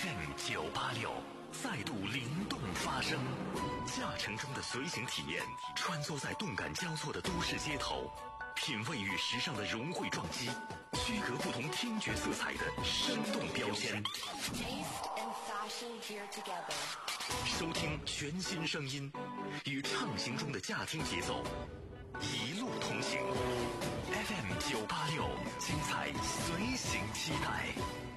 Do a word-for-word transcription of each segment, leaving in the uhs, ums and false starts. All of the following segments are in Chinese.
M 九八六再度灵动发声，驾乘中的随行体验，穿梭在动感交错的都市街头，品味与时尚的融汇撞击，区隔不同听觉色彩的生动标签。收听全新声音，与畅行中的驾听节奏，一路同行。F M 九八六，精彩随行期待。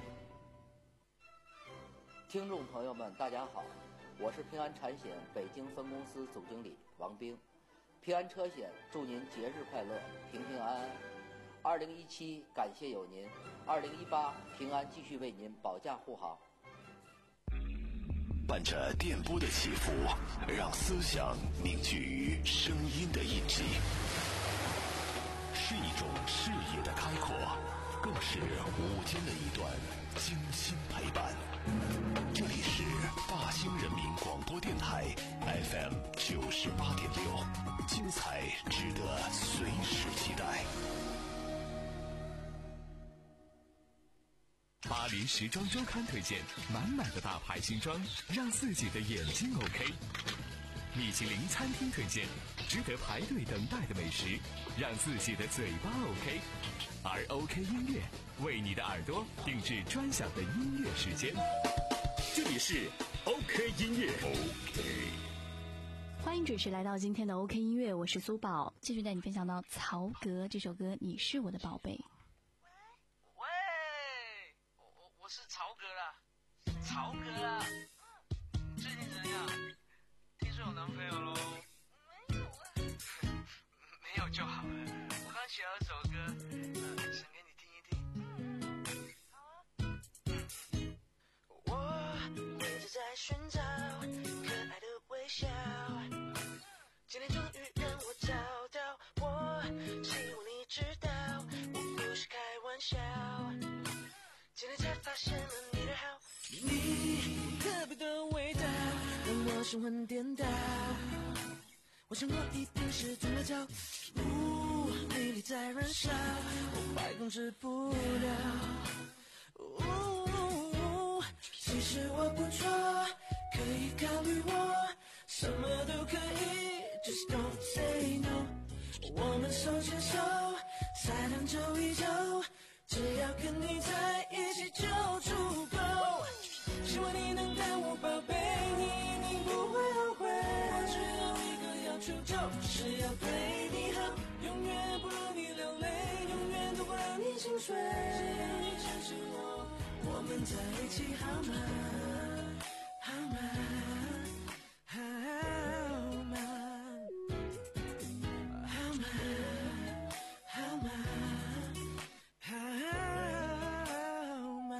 听众朋友们，大家好，我是平安产险北京分公司总经理王兵。平安车险祝您节日快乐，平平安安。二零一七感谢有您，二零一八平安继续为您保驾护航。 伴着电波的起伏，让思想凝聚于声音的印记，是一种视野的开阔，更是午间的一段精心陪伴。这里是大兴人民广播电台 F M 九十八点六，精彩值得随时期待。 巴黎时装周刊推荐满满的大牌新装，让自己的眼睛 OK。米其林餐厅推荐值得排队等待的美食，让自己的嘴巴 OK。而 OK 音乐为你的耳朵定制专享的音乐时间，这里是 OK 音乐。 OK， 欢迎准时来到今天的 OK 音乐，我是苏宝，继续带你分享到曹格这首歌《你是我的宝贝》。 喂，我我我是曹格啦，曹格啦，最近怎样？听说有男朋友咯？没有啊，没有就好了。我刚写了一首歌，呃，想给你听一听。好啊。我一直在寻找可爱的微笑，今天终于让我找到，我希望你知道，我不是开玩笑，今天才发现了你的好，你特别的味道让我神魂颠倒，我想我一定是中了招，呜，魅力在燃烧，我快控制不了，呜，其实我不错，可以考虑我，什么都可以 Just don't say no， 我们手牵手才能走一走，只要跟你在一起就足够，希望你能当我宝贝，你一定不会后悔，我只有一个要求，就是要对你好，永远不让你流泪，永远都不让你心碎，只要你相信我，我们在一起好吗？好吗？好吗？好吗？好吗？好吗？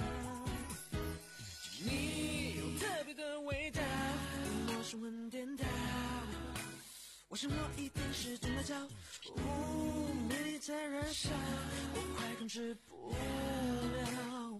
你有特别的味道，让我神魂颠倒，我想我一定是中了招，呜，魅力在燃烧，我快控制不了，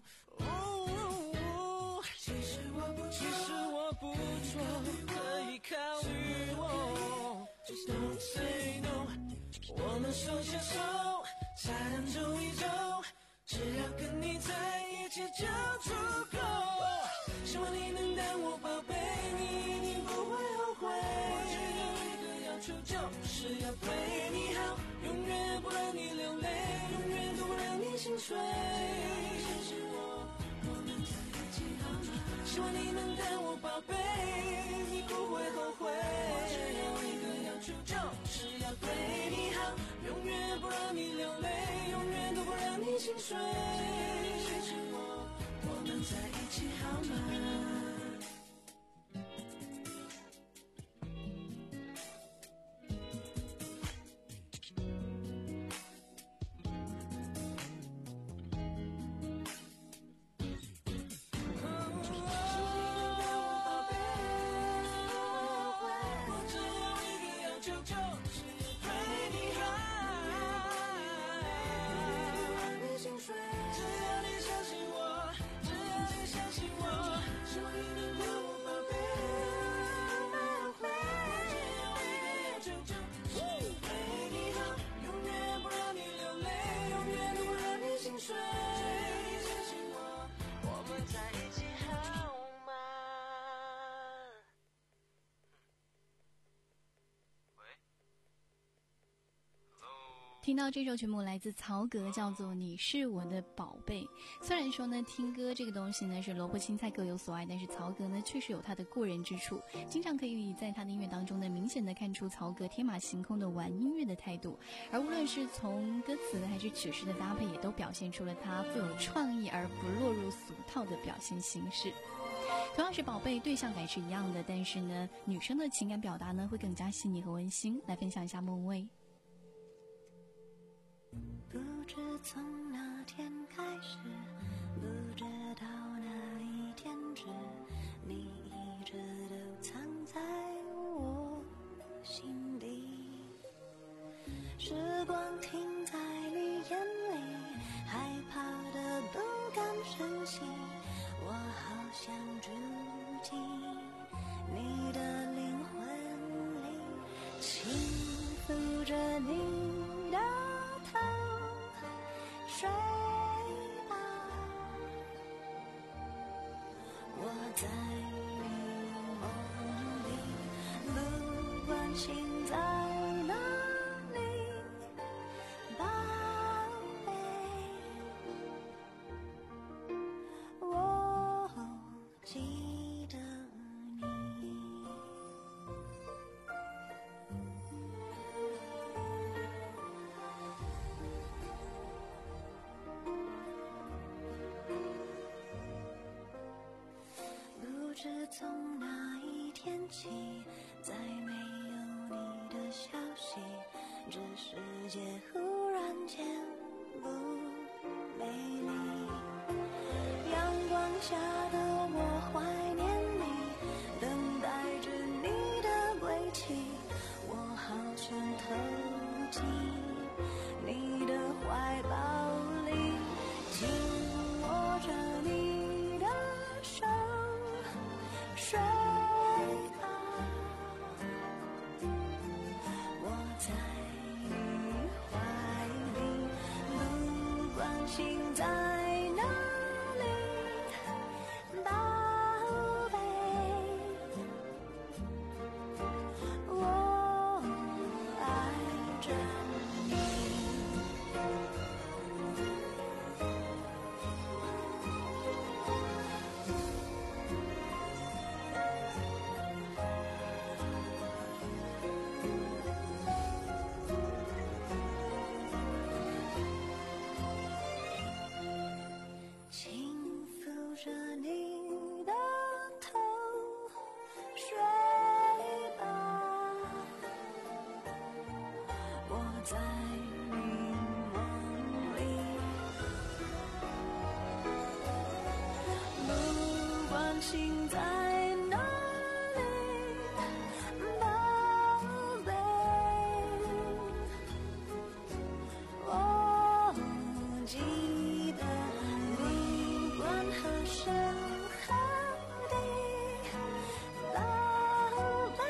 呜，其实我不错，其实我不错，可以考虑我 Just don't say no， 我们手牵手才能走一走，只要跟你在一起就足够，希望你能当我宝贝，你一定不会后悔，我只有一个要求，就是要对你好，永远不让你流泪，永远都不让你心碎，相信我，我们在一起好吗？希望你能当我宝贝，你不会后悔，我只有一个要求，就是要对你好，永远不让你流泪，永远都不让你心碎，相信我，我们在一起好吗？心碎。 听到这首曲目来自曹格，叫做你是我的宝贝。虽然说呢听歌这个东西呢是萝卜青菜各有所爱，但是曹格呢确实有他的过人之处，经常可以在他的音乐当中呢明显的看出曹格天马行空的玩音乐的态度，而无论是从歌词还是曲式的搭配，也都表现出了他富有创意而不落入俗套的表现形式。同样是宝贝，对象感是一样的，但是呢女生的情感表达呢会更加细腻和温馨。来分享一下梦薇。 不知从哪天开始，不知道哪一天止，你一直都藏在我心底。时光停在你眼里，害怕的不敢深吸，我好想住进你的灵魂里，轻抚着你的头，睡吧，我在你梦里，不管心在哪里，宝贝，我记得你。不知从哪一天起，再没有你的消息，这世界忽然间不美丽。阳光下的我怀念你，等待着你的归期，我好想投进你的怀抱里，紧握着你的手，睡吧，我在你怀里，不管心在哪里，宝贝，我爱着你。轻抚着你的头，睡吧，我在你梦里，不管心在哪里，宝贝，我记得，不管何时何地，宝贝，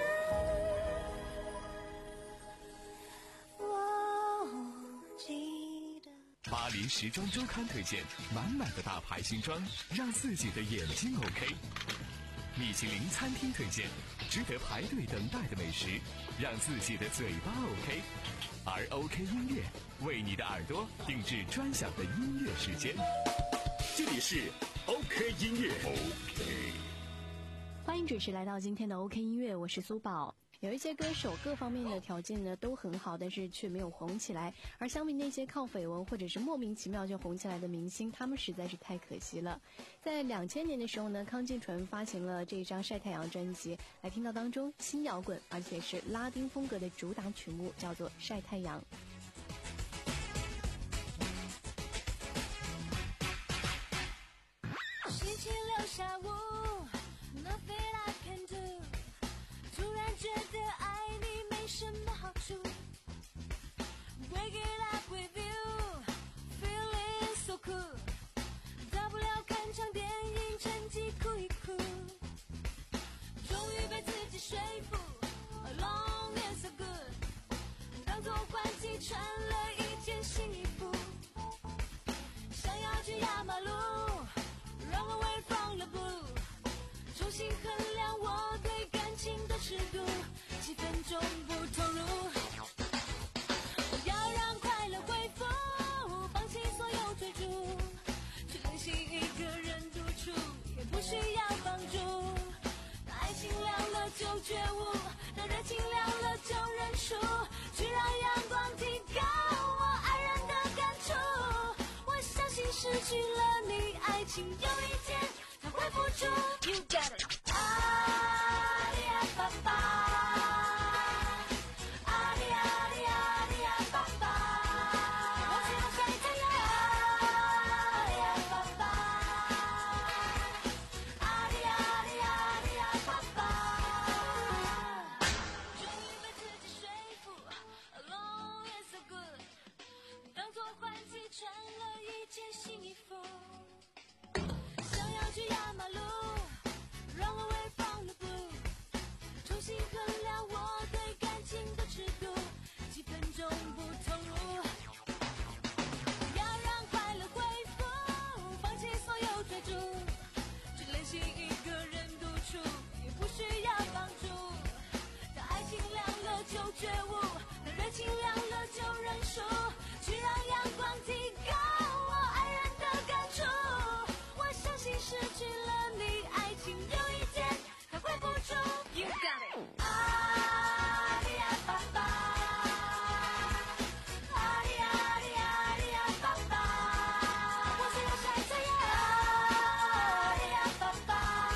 我记得。 巴黎时装周刊推荐满满的大牌新装，让自己的眼睛 OK。米其林餐厅推荐值得排队等待的美食，让自己的嘴巴 OK。而 OK 音乐为你的耳朵定制专享的音乐时间。这里是 OK 音乐 OK。 欢迎准时来到今天的 OK 音乐，我是苏宝。有一些歌手各方面的条件呢都很好，但是却没有红起来，而相比那些靠绯闻或者是莫名其妙就红起来的明星，他们实在是太可惜了。在两千年的时候呢，康靖纯发行了这一张《晒太阳》专辑，来听到当中新摇滚而且是拉丁风格的主打曲目，叫做《晒太阳》。 心情留下雾 Nothing I can do， 突然觉得爱你没什么好处， Wake it up with you Feeling so cool， 大不了看场电影趁机哭一哭，终于被自己说服 Alone and so good， 当作换季穿了一件新衣服，想要去压马路Run away from the blue， 重新衡量我对感情的尺度，几分钟不投入，我要让快乐就觉悟，当热情凉了就认输，去让阳光提高我爱人的感触。我相信失去了你，爱情有一天它会付出。You got it。阿里呀爸爸，阿里阿里阿里呀爸爸，我只要晒太阳。阿里呀爸爸，阿里阿里阿里呀爸爸，终于被自己说服 ，Alone is so good， 当作换季穿了一件新衣服，想要去压马路。Run away from the blue， 重新衡量我对感情的尺度，几分钟不投入，不要让快乐恢复，放弃所有追逐，只练习一个人独处，也不需要帮助。当爱情凉了就觉悟，当热情凉了就认输，去让阳光提高我爱人的感触。我相信失去了你，爱情有一天它会付出。You got it。阿里呀爸爸，阿里阿里阿里呀爸爸，我只要晒太阳。阿里呀爸爸，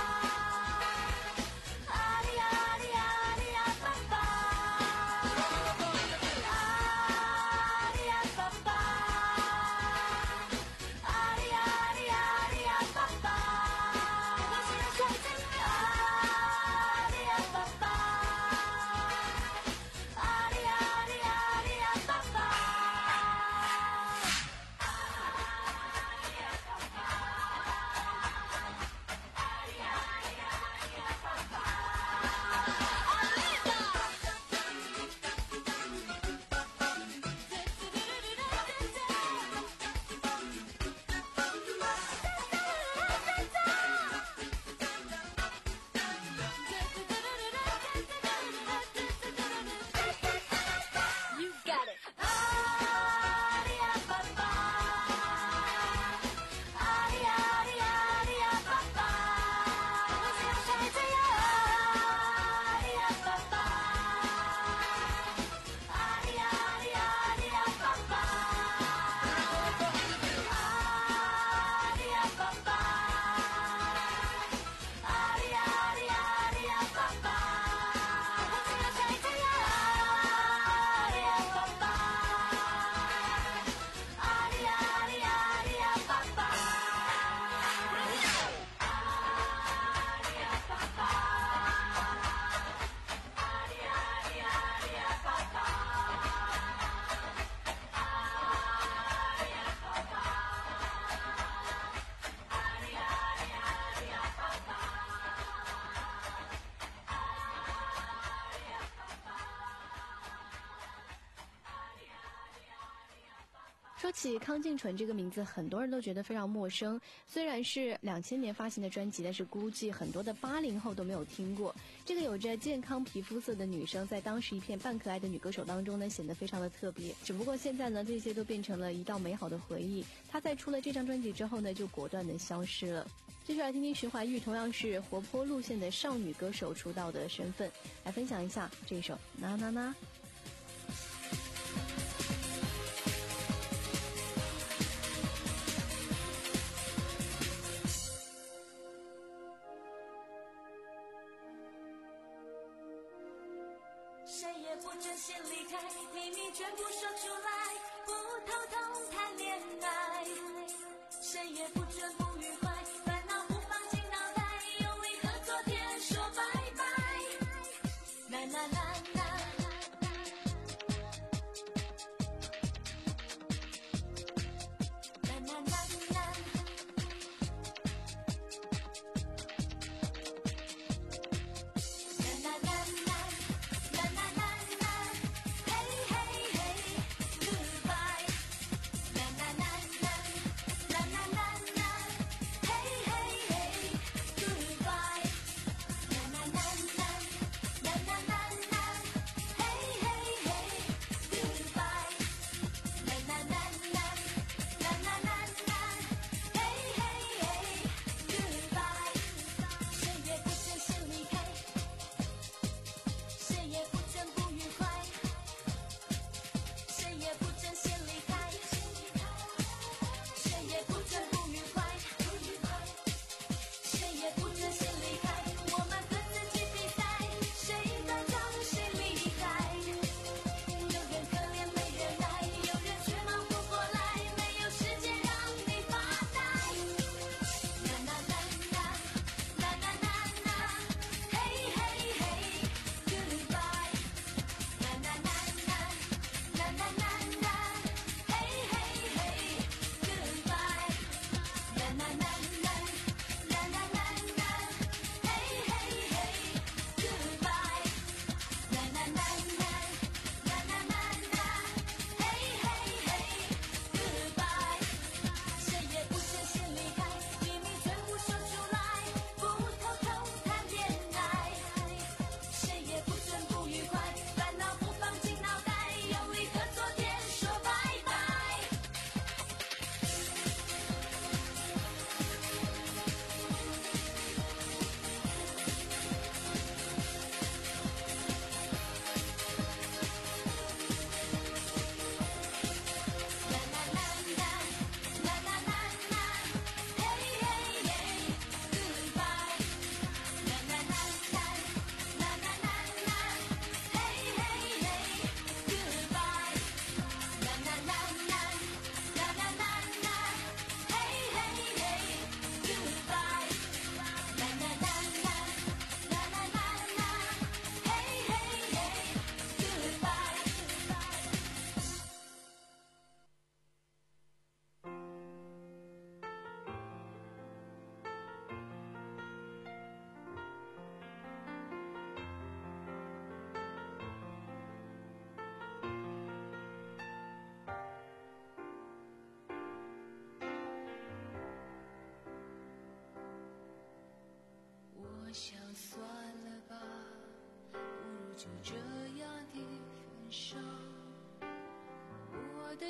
阿里阿里阿里呀爸爸，阿里呀爸爸，阿里阿里阿里呀爸爸，我只要晒太阳。阿里呀爸爸，阿里阿里阿里呀爸爸。You got it。阿里呀爸爸，阿里阿里阿里呀爸爸，我只要晒太阳。阿里呀爸爸，阿里阿里阿里呀爸爸，阿里呀爸爸，阿里阿里阿里呀爸爸，我只要晒太阳。阿里呀爸爸，阿里阿里阿里呀爸爸， 说起康静纯这个名字，很多人都觉得非常陌生。虽然是两千年发行的专辑，但是估计很多的八零后都没有听过。这个有着健康皮肤色的女生，在当时一片半可爱的女歌手当中呢，显得非常的特别。只不过现在呢，这些都变成了一道美好的回忆。她在出了这张专辑之后呢，就果断的消失了。接下来听听徐怀钰，同样是活泼路线的少女歌手出道的身份，来分享一下这首《呐呐呐》。 谁也不准先离开，秘密全部说出来，不偷偷谈恋爱。谁也不准不愉快，烦恼不放进脑袋，用力和昨天说拜拜。啦啦啦啦，啦啦啦啦。Hey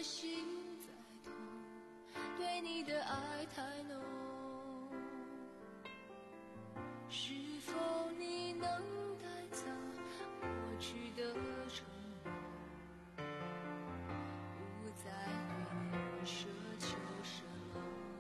心在痛，对你的爱太浓，是否你能带走过去的承诺，不再对你奢求什么，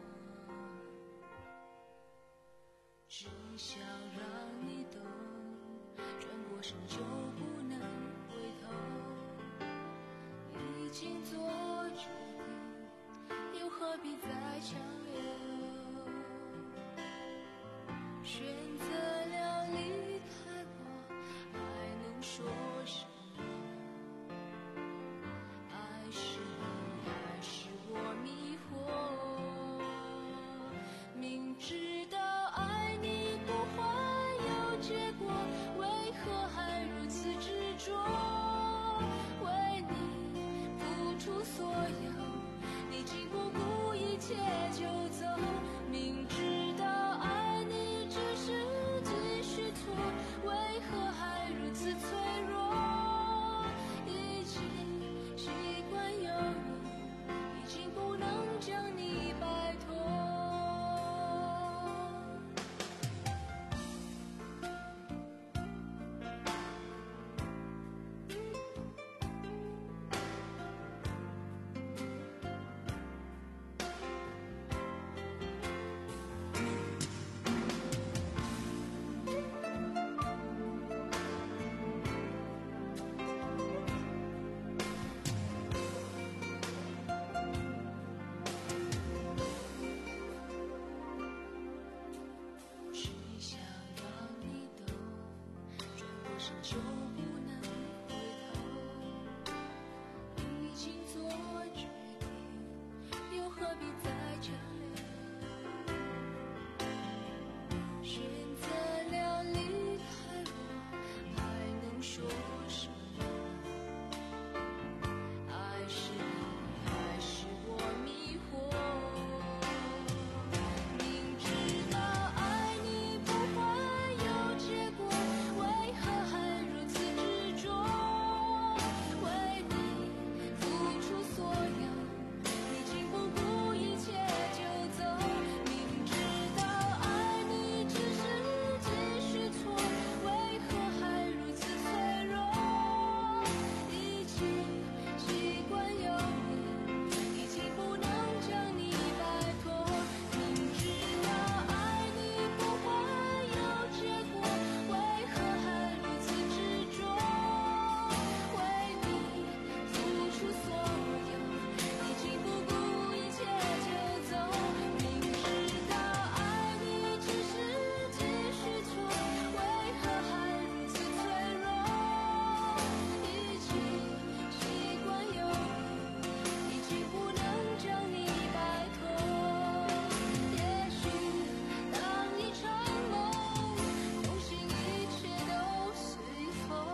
只想让你懂，转过身就不能回头，已经做决定，又何必再强留，选择了离开我，还能说什么？爱是你还是我迷惑，明知道爱你不会有结果，为何还如此执着，为你付出所有，你竟不顾一切就走，明知道爱你只是继续错，为何还如此脆弱，已经习惯有你，已经不能将你摆脱。只想让你懂，转过身就不能回头，已经做决定，又何必再强留，选择了离开我，还能说什么？爱是你还是我迷惑，明知道爱你不会有结果，为何还如此执着，为你付出所有，你竟不顾一切就走，明知道爱你只是继续错，为何还如此脆弱，已经习惯有你，已经不能将你摆脱，明知道爱你不会有结果，为何还如此执着，为你付出所有，已经不顾一切就走，明知道爱你只是继续错，为何还如此脆弱，已经习惯有你，已经不能将你摆脱。也许当一场梦，梦醒一切都随风。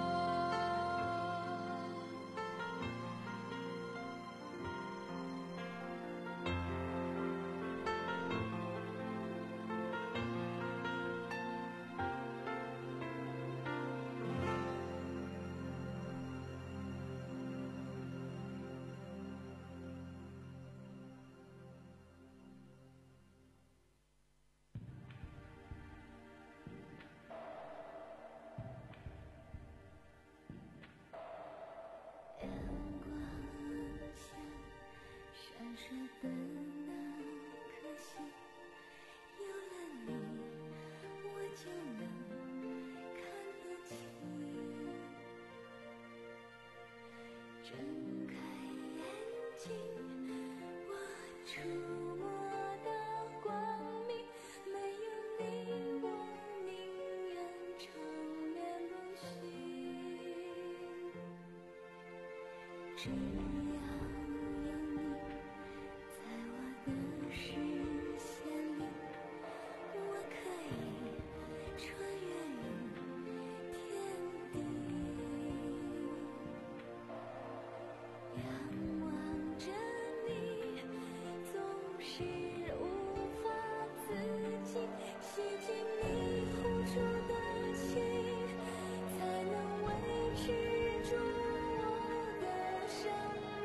阳光下闪烁的那颗星，有了你，我就能看得清。睁开眼睛，我触摸到光明，没有你，我宁愿长眠不醒。只要有你在我的视线里，我可以穿越云天地。仰望着你，总是无法自己吸进你付出的情，才能维持住我的生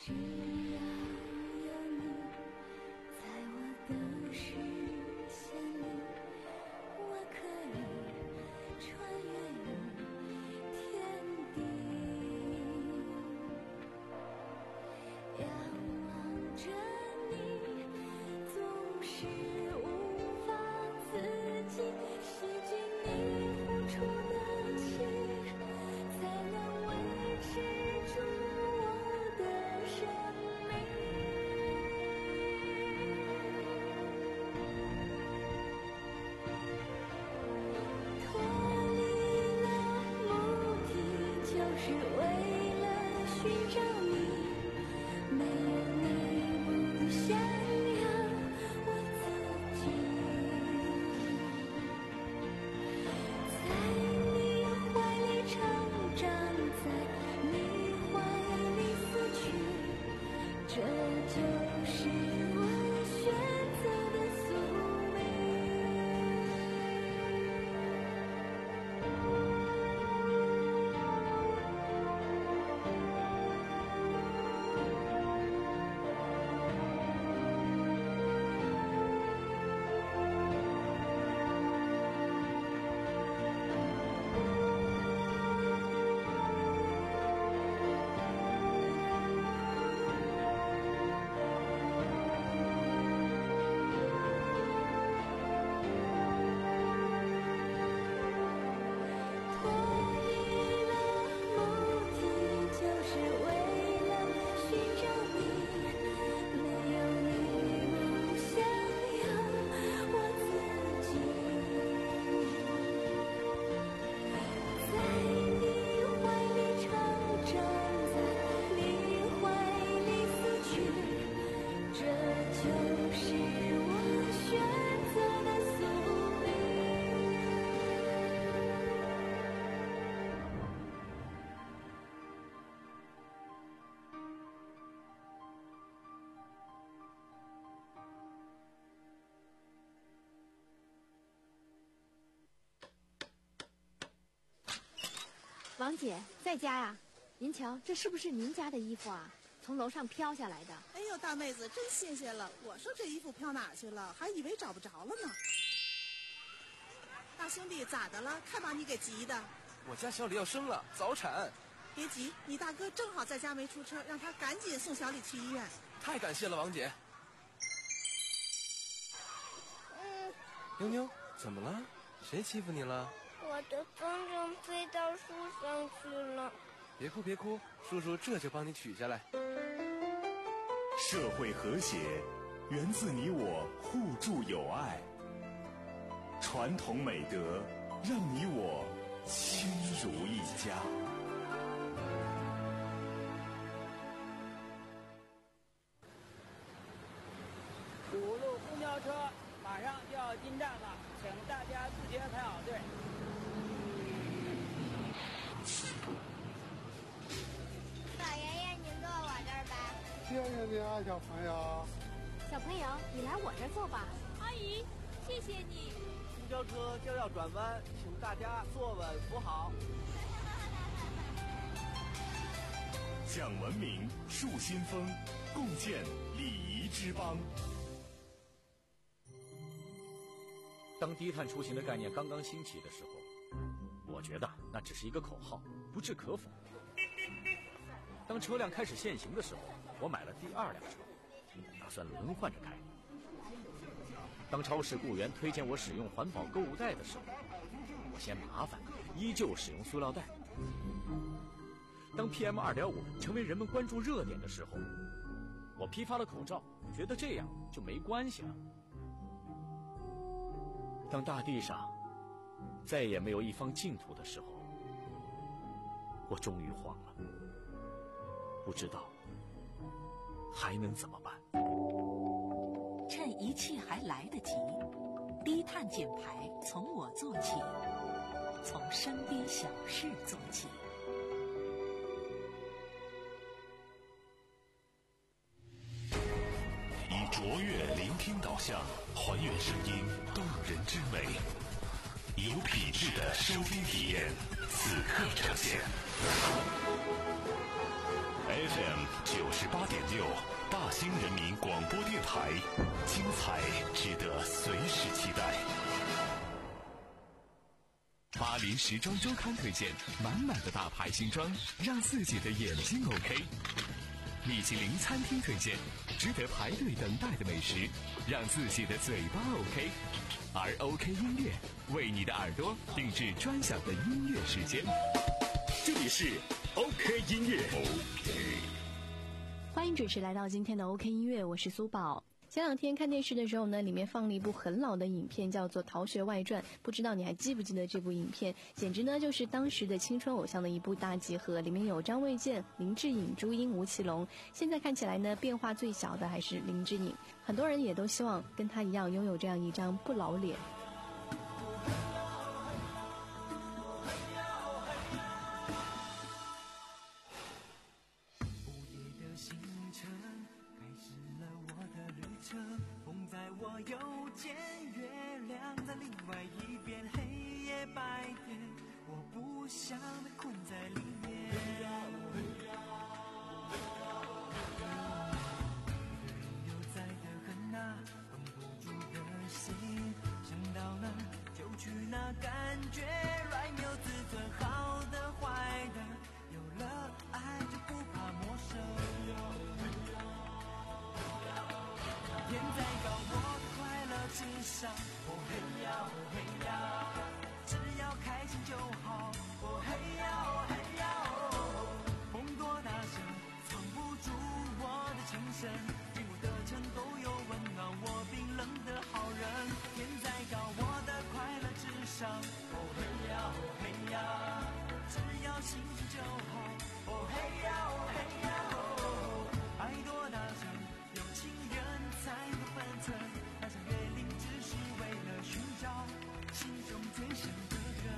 只要有你在我的视线里，我可以穿越于天地。仰望着你，总是无法自己吸进你呼出的气，才能维持住我的生命。脱离了目的，就是为了寻找你。没有你，不想要我自己。在你怀里成长，在你怀里死去，这就是我选择的宿命。脱离了目的，就是为了寻找你。没有你，不想要我自己。在你怀里成长，在你怀里死去，这就是我选择的宿命。 王姐在家呀？您瞧，这是不是您家的衣服啊？从楼上飘下来的。 哎呦，大妹子，真谢谢了！我说这衣服飘哪儿去了，还以为找不着了呢。大兄弟，咋的了？看把你给急的。 我家小李要生了，早产。 别急，你大哥正好在家没出车，让他赶紧送小李去医院。 太感谢了，王姐。 嗯， 妞妞，怎么了？谁欺负你了？ 我的风筝飞到树上去了。 别哭别哭，叔叔这就帮你取下来。 社会和谐源自你我互助友爱，传统美德让你我亲如一家。 五路公交车马上就要进站了，请大家自觉排好队。 老爷爷，您坐我这儿吧。 谢谢你啊，小朋友。 小朋友，你来我这儿坐吧。 阿姨，谢谢你。 公交车就要转弯，请大家坐稳扶好。 讲文明，树新风，共建礼仪之邦。 当低碳出行的概念刚刚兴起的时候，我觉得那只是一个口号，不置可否。当车辆开始限行的时候，我买了第二辆车，打算轮换着开。当超市雇员推荐我使用环保购物袋的时候，我嫌麻烦，依旧使用塑料袋。当 P M 二点五 成为人们关注热点的时候，我批发了口罩，觉得这样就没关系了。当大地上再也没有一方净土的时候，我终于慌了，不知道还能怎么办。 趁一切还来得及，低碳减排从我做起，从身边小事做起。 以卓越聆听导向，还原声音动人之美，有品质的收听体验，此刻呈现。 F M 九十八点六，大兴人民广播电台，精彩值得随时期待。巴黎时装周刊推荐，满满的大牌新装，让自己的眼睛 OK。米其林餐厅推荐，值得排队等待的美食，让自己的嘴巴 OK。而 OK 音乐为你的耳朵定制专享的音乐时间。这里是 OK 音乐 OK。 欢迎准时来到今天的 OK 音乐，我是苏宝。前两天看电视的时候呢，里面放了一部很老的影片，叫做《逃学外传》，不知道你还记不记得这部影片？简直呢就是当时的青春偶像的一部大集合，里面有张卫健、林志颖、朱茵、吴奇隆。现在看起来呢，变化最小的还是林志颖，很多人也都希望跟他一样拥有这样一张不老脸。 风在我右肩，月亮在另外一边，黑夜白天，我不想被困在里面。悠哉的很啊，绷不住的心，想到哪就去哪，感觉软有自尊，好的坏的，有了爱就不怕陌生。天再高，我的快乐至上。哦嘿呀，哦嘿呀，只要开心就好。哦嘿呀，哦嘿呀，哦，风多大声，藏不住我的情深。经过的城都有温暖我冰冷的好人。天再高，我的快乐至上。哦嘿呀，哦嘿呀，只要幸福就好。哦嘿呀，哦嘿呀，哦，爱多大声，有情人才能分寸，踏上月龄只是为了寻找心中最想的人。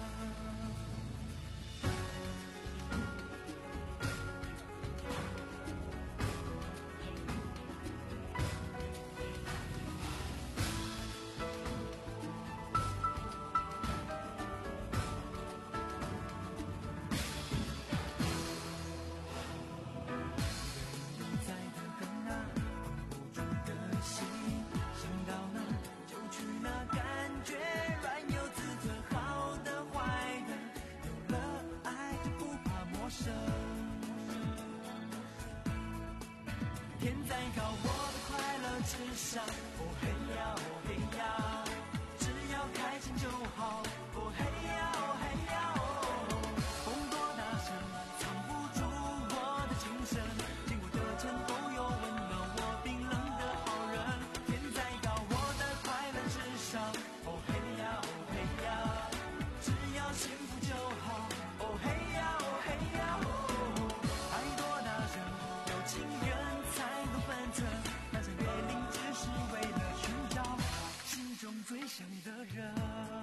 天再高，我的快乐至上。哦嘿呀，哦嘿呀，只要开心就好。哦嘿呀，哦嘿呀，哦，风多大声，藏不住我的情深。经过的城都有温暖我冰冷的好人。天再高，我的快乐至上。哦嘿呀，哦嘿呀，只要幸福就好。哦嘿呀，哦嘿呀，哦，爱多大声，有情人才懂分寸，踏上月龄只是为了寻找心中最想的人。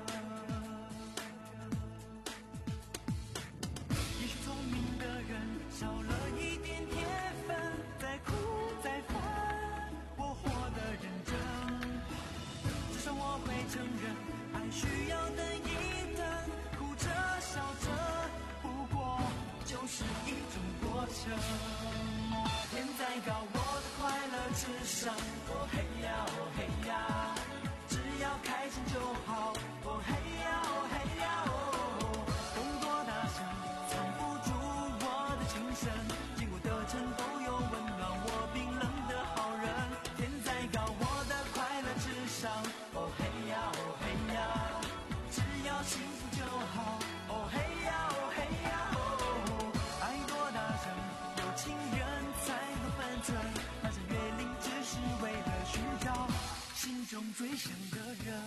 也许聪明的人少了一点天分，再苦再烦，我活得认真。至少我会承认，爱需要等一等，哭着笑着，不过就是一种过程。天再高，我的快乐至上。哦嘿呀，哦嘿呀，只要开心就好。哦嘿呀，哦嘿呀，哦，风多大声，藏不住我的情深。经过的城都有温暖我冰冷的好人。天再高，我的快乐至上。哦嘿呀，哦嘿呀，只要幸福就好。哦嘿呀，哦嘿呀，哦，爱多大声，有情人才能分寸，踏上月龄只是为了寻找心中最想的人。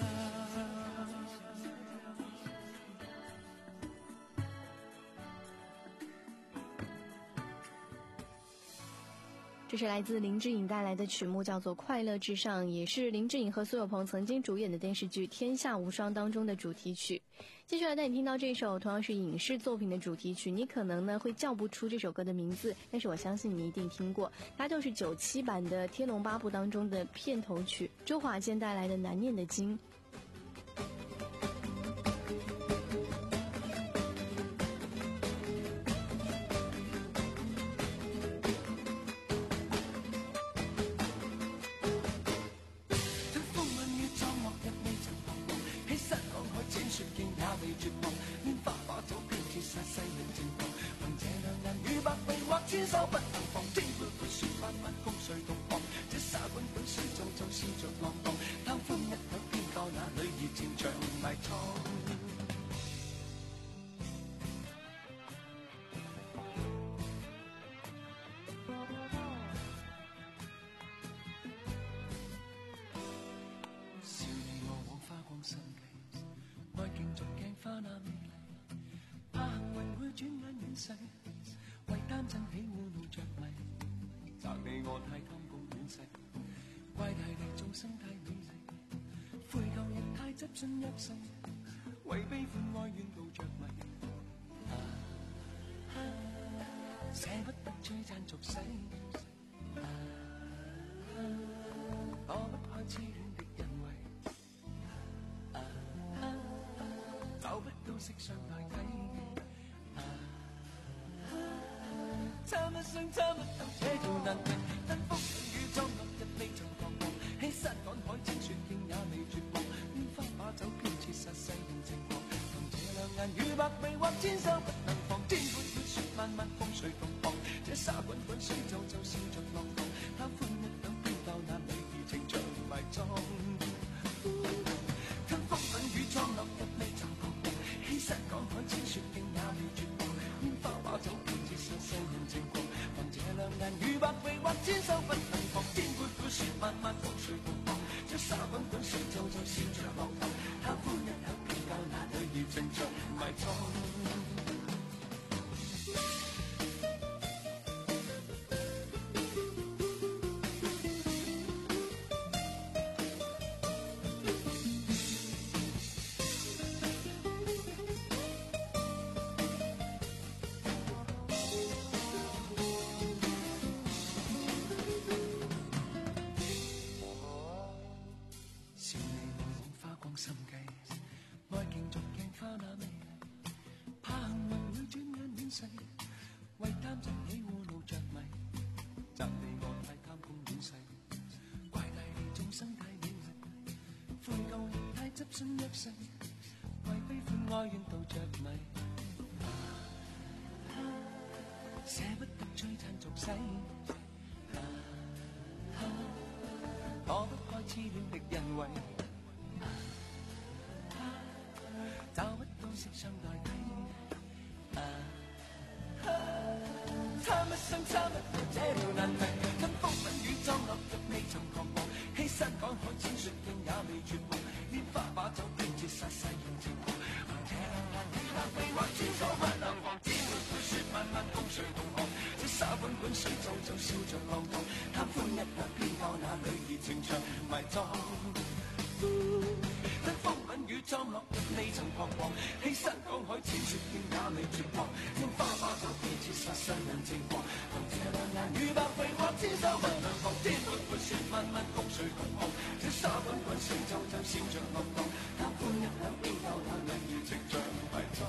这是来自林志颖带来的曲目，叫做《快乐至上》，也是林志颖和苏有朋曾经主演的电视剧《天下无双》当中的主题曲。接下来带你听到这首同样是影视作品的主题曲，你可能呢会叫不出这首歌的名字，但是我相信你一定听过，它就是九七版的《天龙八部》当中的片头曲，周华健带来的《难念的经》。 手不能防，天闊闊雪漫漫風水同旁，這沙滾滾水皱就笑着浪蕩，貪歡一刻偏教那裏熱情長埋藏。笑你我往花光心計，愛競逐鏡花那美麗，怕幸運會轉眼遠逝，為擔震起污怒着迷，責你我太貪功戀世，怪大地眾生太美麗，悔舊亦太執信約誓，為悲歡哀怨妒着迷，啊啊、捨不得璀璨俗世，啊啊、躲不開痴戀的人為，啊啊、找不到色相代替。參一生參一頭這條難題，吞風雨裝落日未曾彷徨，欺山趕海千雪徑也未絕望，拈花把酒偏切殺世人情狂，憑這兩眼與百臂或千手不能防，天闊闊雪漫漫風水同旁，這沙滾滾水皺皺笑着浪蕩，貪歡一晌偏教那女兒情長埋葬，吞風吻雨裝落日未曾彷徨，欺山趕海千雪徑也未絕望，拈花把酒偏切殺世人情狂，憑這兩眼與百臂或千手不能防，天闊闊雪漫漫風水同旁，這沙滾滾水皺皺笑着浪蕩，貪歡一晌偏教那女兒情長埋葬。心計，愛競逐鏡花那美麗，怕幸運會轉眼遠逝，為擔震起污怒着迷，責你我太貪功戀世，怪大地眾生太美麗，悔舊亦太執信約誓，為悲歡哀怨妒着迷，啊啊、捨不得璀璨俗世，啊啊、躲不開痴戀的人為。找不到色相代替，啊啊、參一生參一頭這條難題，吞風吻雨裝落日未曾彷徨，欺山趕海千雪徑也未絕望，拈花把酒偏切殺世人情狂，憑這兩眼與百臂或千手不能防，天闊闊雪漫漫風水同旁，這沙滾滾水皺皺笑着浪蕩，貪歡一晌偏教那女兒情長埋葬。吞風吻雨裝落日未曾彷徨，欺山趕海千雪徑也未絕望，拈花把酒偏切殺世人情狂，憑這兩眼與百臂或千手不能防，天闊闊雪漫漫風水同旁，這沙滾滾水皺皺笑着浪蕩，貪歡一晌偏教那女兒情長埋葬。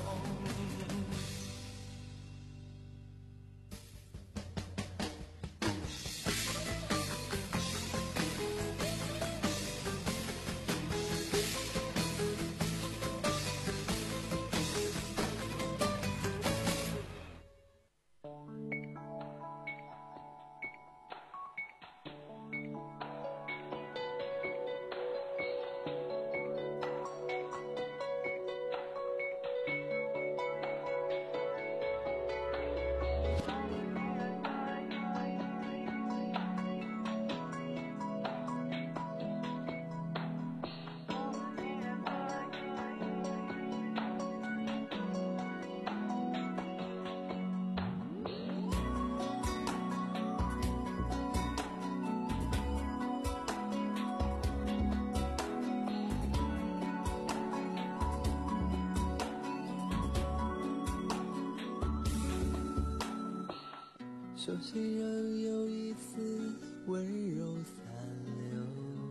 手心仍有一丝温柔残留，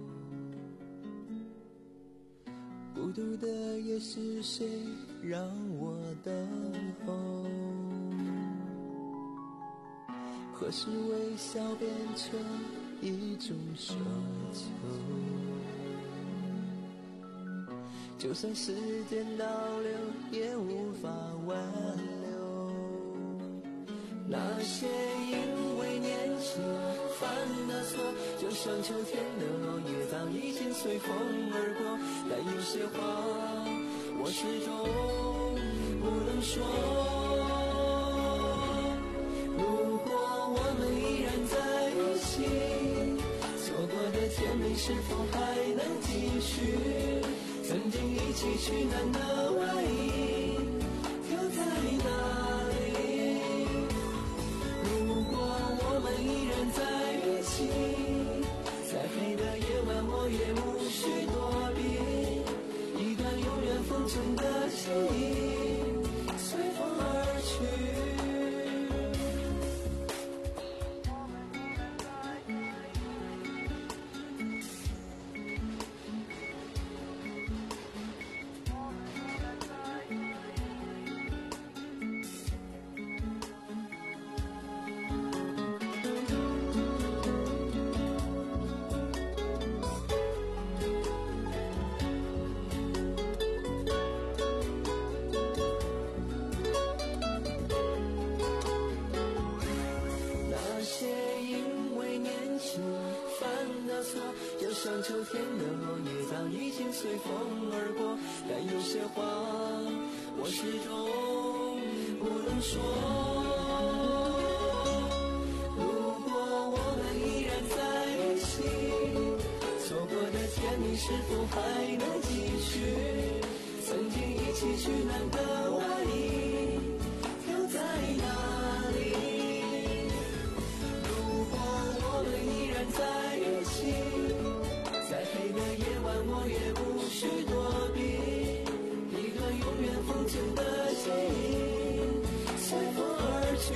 孤独的也是谁让我等候，何时微笑变成一种奢求，就算时间倒流也无法挽留那些因为年轻犯的错，就像秋天的落叶，早已经随风而过。但有些话我始终不能说。如果我们依然在一起，错过的甜美是否还能继续？曾经一起取暖的外衣丢在哪里？如果我们依然在一起，再黑的夜晚我也无需躲避，一段永远封存的记忆随风而去。像秋天的落叶，早已经随风而过。但有些话我始终不能说。如果我们依然在一起，错过的甜蜜是否还能继续？曾经一起取暖的外衣丢在哪里？如果我们依然在一起，再黑的夜晚我也无需躲避，一段永远封存的记忆随风而去。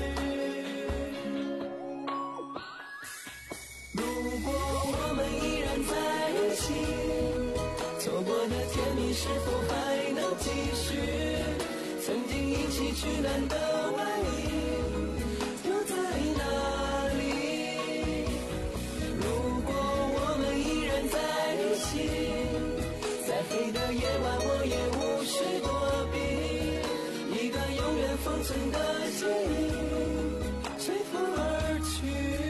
如果我们依然在一起，错过的甜蜜是否还能继续？曾经一起取暖的外衣丢在哪里？如果我们依然在一起，再黑的夜晚我也无需躲避，一段永远封存的记忆随风而去。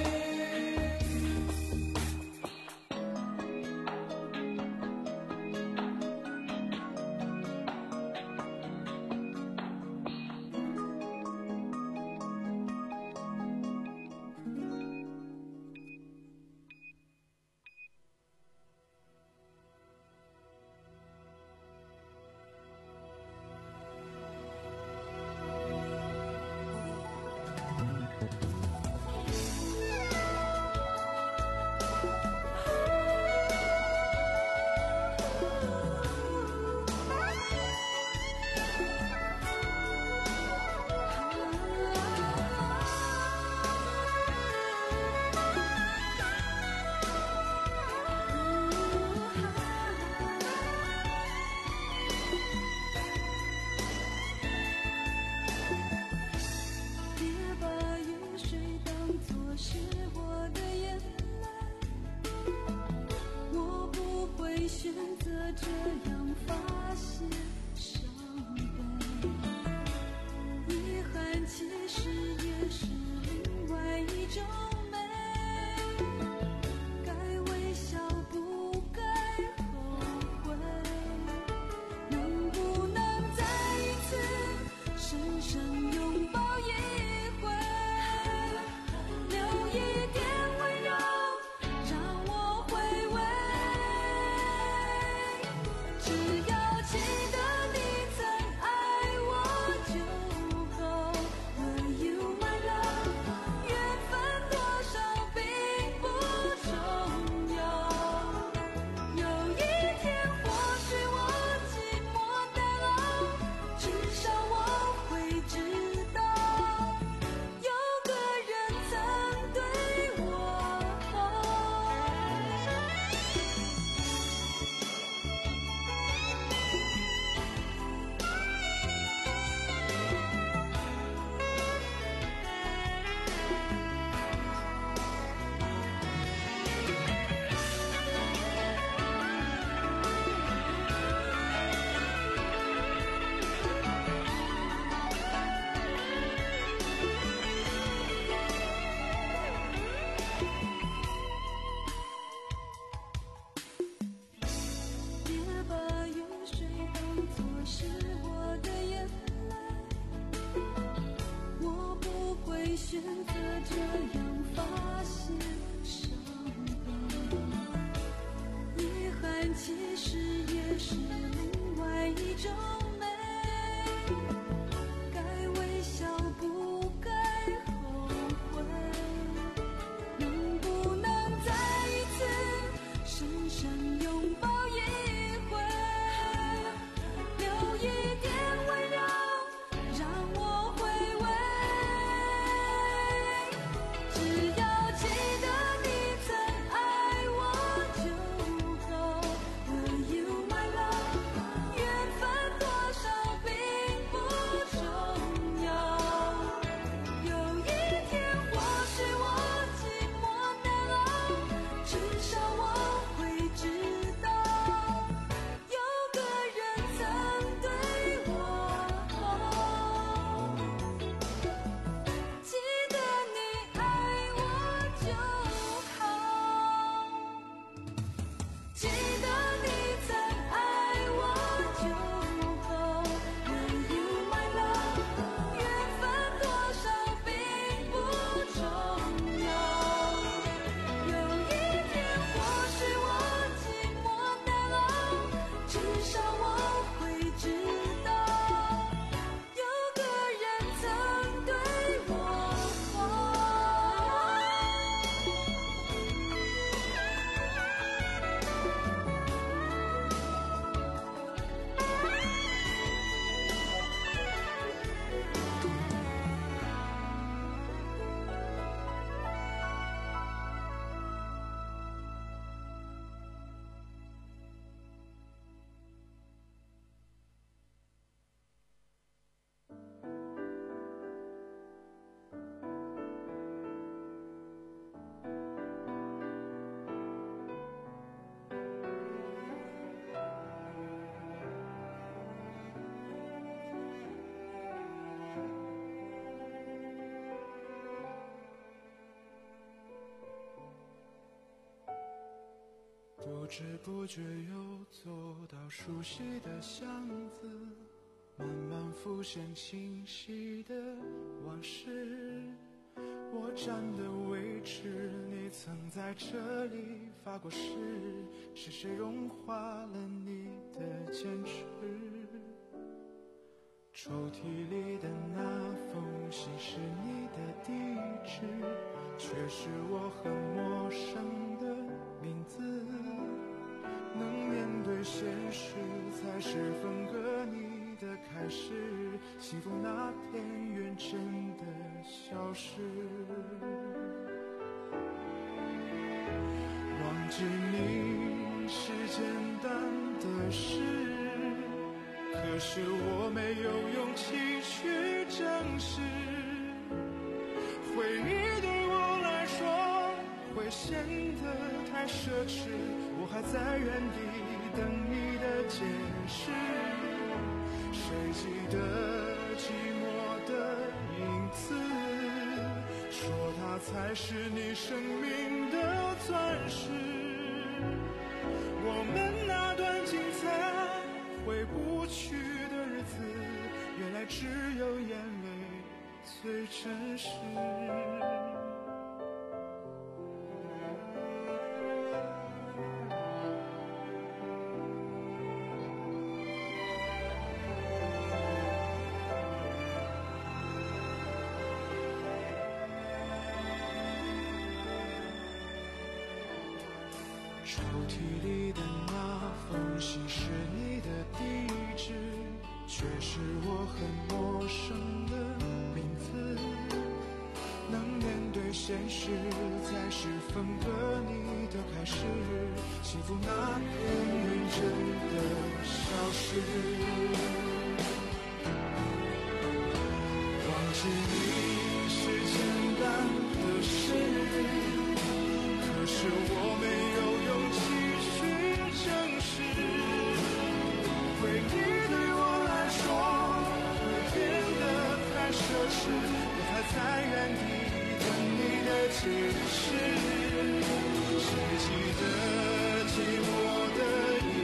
是另外一种美，该微笑不该后悔，能不能再一次深深拥抱一回，留一点温柔让我回味，只要记得你曾爱我就够。 Will you my love， 缘分多少并不重要，有一天或许我寂寞难熬，至少我会知道有个人曾对我好，记得你爱我就好，记得你曾爱我就够。Will you my love， 缘分多少并不重要，有一天或许我寂寞难熬，至少我会知道有个人曾对我好。 不知不觉又走到熟悉的巷子，慢慢浮现清晰的往事。我站的位置，你曾在这里发过誓，是谁融化了你的坚持？抽屉里的那封信是你的地址，却是我很陌生的名字。能面对现实，才是分割你的开始，幸福那片云真的消失。忘记你是简单的事，可是我没有勇气去正视。回忆对我来说会显得太奢侈，我还在原地等你的解释。谁记得寂寞的影子，说它才是你生命的钻石。我们那段精彩回不去的日子，原来只有眼泪最真实。抽屉里的那封信是你的地址，却是我很陌生的名字。能面对现实，才是分割你的开始，幸福那片云真的消失。忘记你是简单的事，可是我没有勇气去正视。回忆对我来说会变得太奢侈，我还在原地等你的解释。谁记得寂寞的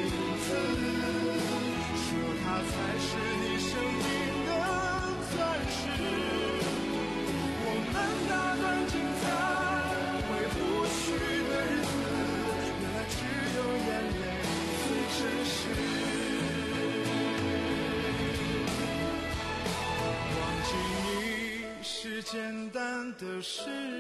简单的事，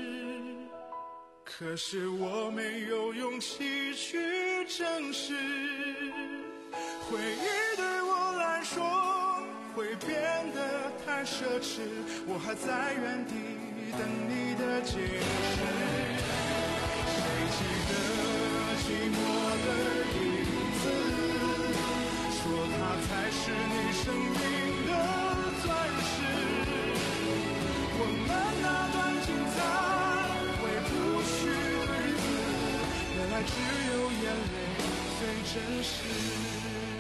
可是我没有勇气去正视。回忆对我来说会变得太奢侈，我还在原地等你的解释。谁记得寂寞的影子，说它才是你生命的钻石。我们那段精彩回不去的日子，原来只有眼泪最真实。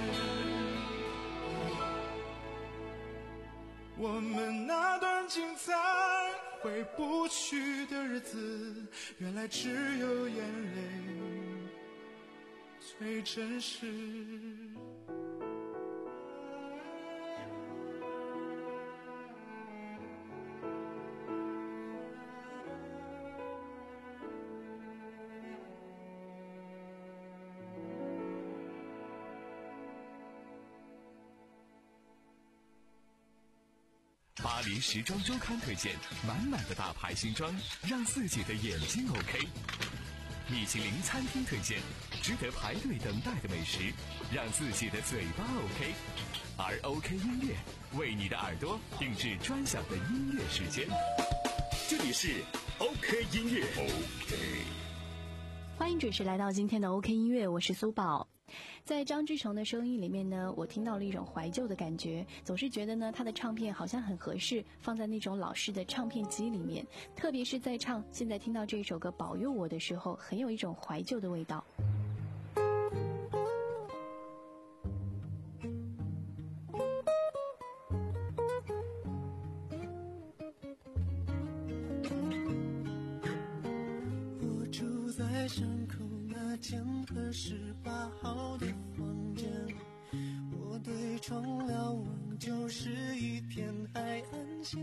我们那段精彩回不去的日子，原来只有眼泪最真实。 巴黎时装周刊推荐满满的大牌新装，让自己的眼睛 OK。米其林餐厅推荐值得排队等待的美食，让自己的嘴巴 OK。而 OK 音乐为你的耳朵定制专享的音乐时间。这里是 OK 音乐 OK。 欢迎准时来到今天的 OK 音乐，我是苏宝。在张志成的声音里面呢，我听到了一种怀旧的感觉，总是觉得呢他的唱片好像很合适放在那种老式的唱片机里面，特别是在唱现在听到这首歌保佑我的时候，很有一种怀旧的味道。 我住在山口那间二十八号的房间，我对窗瞭望就是一片海岸线，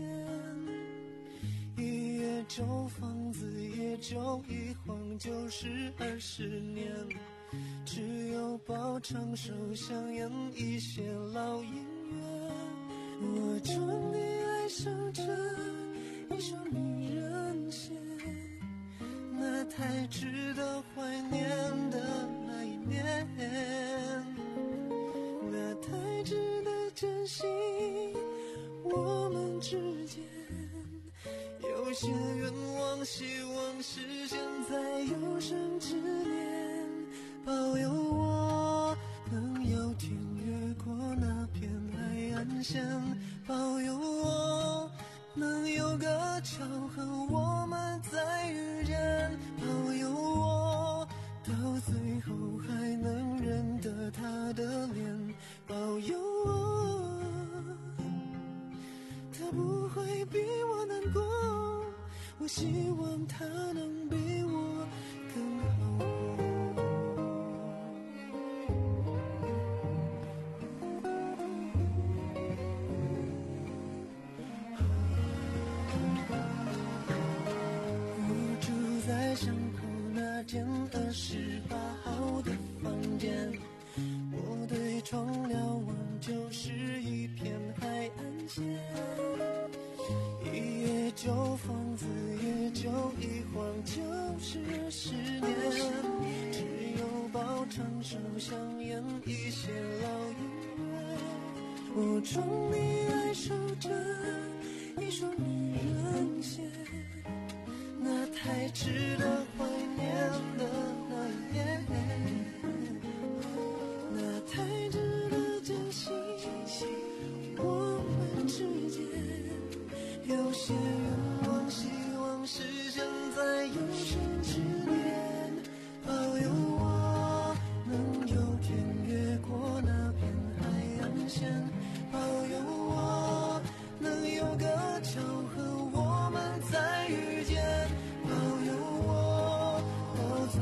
一夜旧房子也就一晃就是二十年，只有包场手香烟一些老音乐，我终于爱上这一首女人线，那太值得怀念的那一年，那太值得珍惜我们之间，有些愿望希望实现在有生之年，保佑我能有天越过那片海岸线，保佑我能有个巧合我们再遇见，保佑我到最后还能认得他的脸，保佑我他不会比我难过，我希望他能比我更好过。我住在巷口那间二十八号的房间，我对窗瞭望就是一片海岸线，一夜旧房子也就一晃就是二十年，只有包场手香烟一些老音乐，我终于爱上这一首女人线，那太值得怀念的那一年，那太值得珍惜我们之间，有些愿望希望实现在有生之年，保佑我能有天越过那片海岸线，保佑我能有个巧合我们再遇见，保佑我到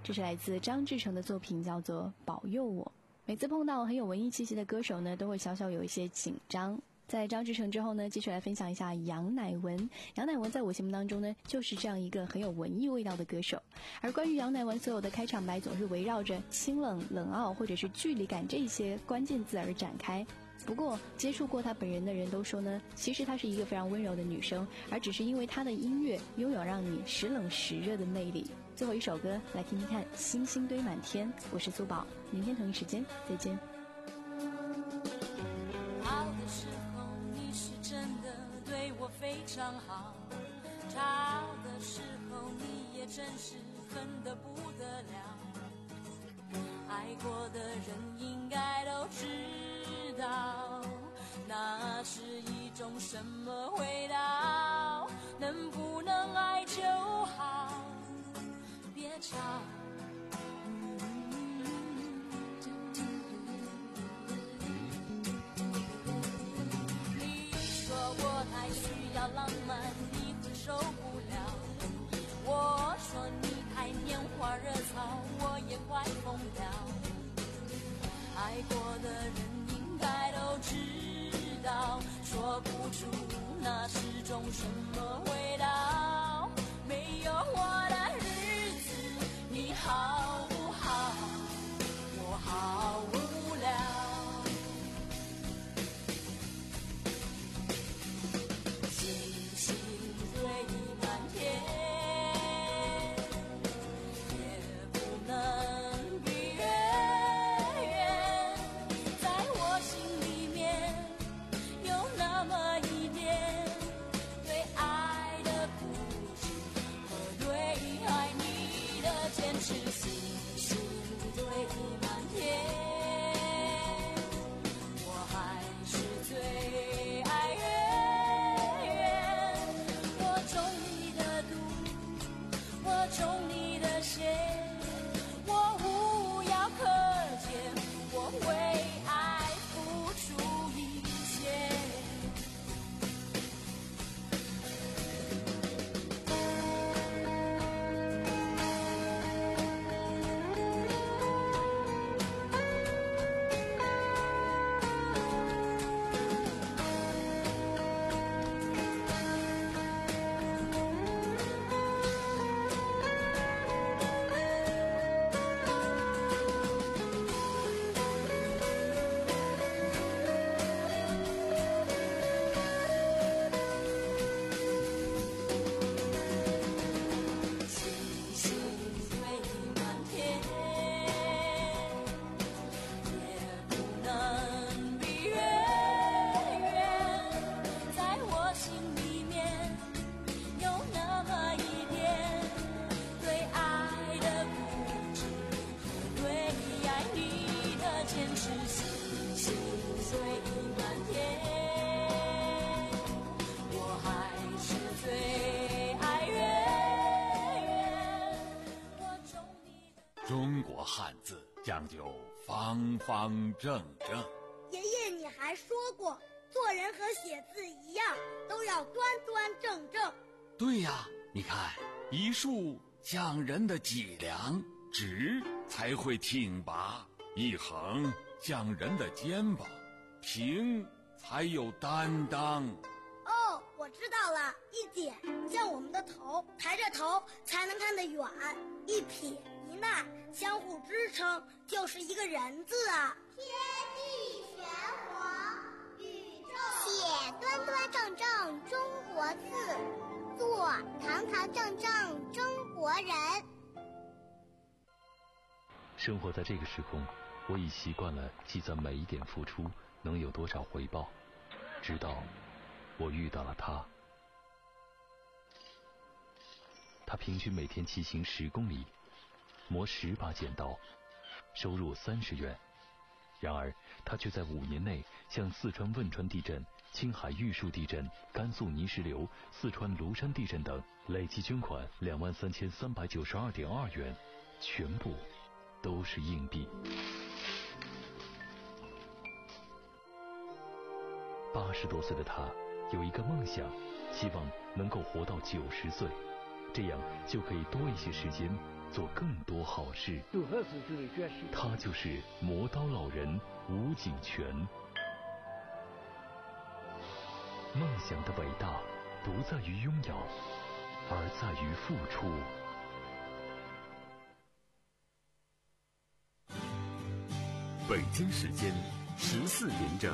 这是来自张志成的作品，叫做《保佑我》。每次碰到很有文艺气息的歌手呢，都会小小有一些紧张。在张志成之后呢，继续来分享一下杨乃文。杨乃文在我心目当中呢，就是这样一个很有文艺味道的歌手。而关于杨乃文所有的开场白，总是围绕着清冷、冷傲或者是距离感这些关键字而展开。不过接触过她本人的人都说呢，其实她是一个非常温柔的女生，而只是因为她的音乐拥有让你时冷时热的魅力。最后一首歌来听听看，星星堆满天。我是苏宝，明天同一时间再见。 好的时候你是真的对我非常好，差的时候你也真是恨得不得了，爱过的人应该都知道，那是一种什么味道，能不能爱就好，别吵。你说我太需要浪漫，你会受不了，我说你太拈花惹草，我也快疯了，爱过的人应该都知道，说不出那是种什么味道，没有我的日子你好不好，我好无聊，星星堆满天，也不能比月圆，在我心里面有那么一点对爱的固执和对爱你的坚持，星星堆满天，我还是最爱月圆，我中你的毒，我中你的邪，我无药可解，我为爱付出一切。 中国汉字讲究方方正正。 爷爷，你还说过，做人和写字一样，都要端端正正。 对呀，你看，一竖讲人的脊梁，直才会挺拔；一横讲人的肩膀，平才有担当。 哦，我知道了，一点像我们的头，抬着头才能看得远；一撇一捺相互支撑，就是一个人字啊。 天地玄黄，宇宙写端端正正中国字，做堂堂正正中国人。 生活在这个时空，我已习惯了计算每一点付出能有多少回报，直到我遇到了他。他平均每天骑行十公里，磨十把剪刀，收入三十元。然而他却在五年内向四川汶川地震、青海玉树地震、甘肃泥石流、四川庐山地震等累计捐款两万三千三百九十二点二元，全部都是硬币。八十多岁的他有一个梦想，希望能够活到九十岁，这样就可以多一些时间做更多好事。 有何事就得学习。 他就是磨刀老人吴景全。梦想的伟大不在于拥有，而在于付出。 北京时间十四点整。